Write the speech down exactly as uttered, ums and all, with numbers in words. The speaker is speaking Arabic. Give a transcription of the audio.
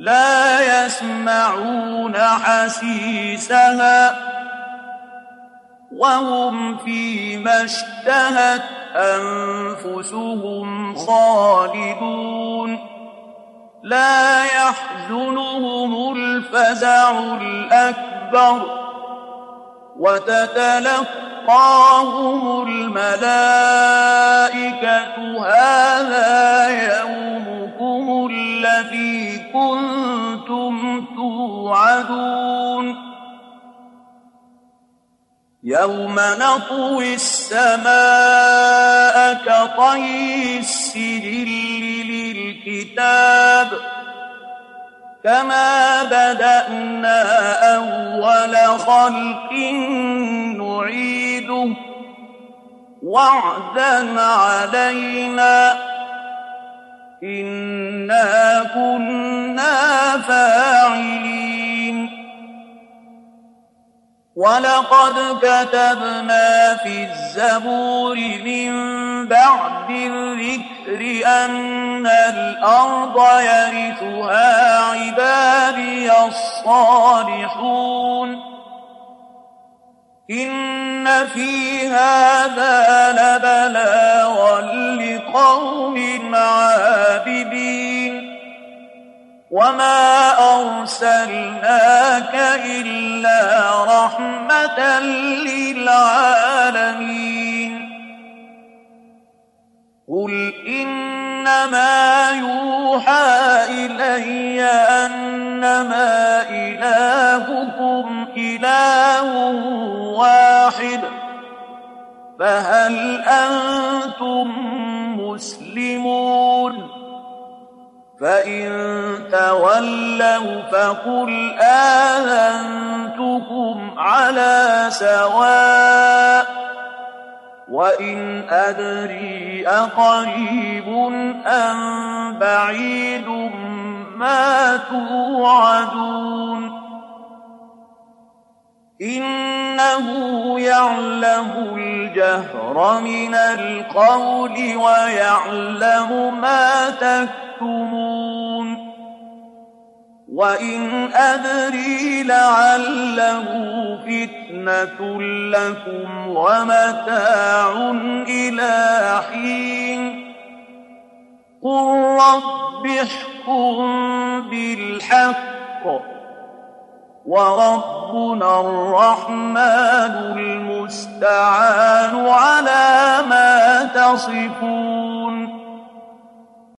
لا يسمعون حسيسها وهم فيما اشتهت أنفسهم خالدون لا يحزنهم الفزع الأكبر وتتلقاهم الملائكة هذا يومكم الذي كنتم توعدون يوم نطوي السماء كطي السجل للكتاب كما بدأنا أول خلق نعيده وعدا علينا إنا كنا فاعلين ولقد كتبنا في الزبور من بعد الذكر أن الأرض يرثها عبادي الصالحون إن في هذا لبلاغا لقوم عابدين وما أرسلناك إلا رحمة للعالمين قل إنما يوحى إلي أنما إلهكم إله واحد فهل أنتم مسلمون فإن تولوا فقل آذنتكم على سواء وإن أدري أقريب أم بعيد ما توعدون إنه يعلم الجهر من القول ويعلم ما تكتمون وإن أدري لعله فتنة لكم ومتاع إلى حين قل رب احكم بالحق وربنا الرحمن المستعان على ما تصفون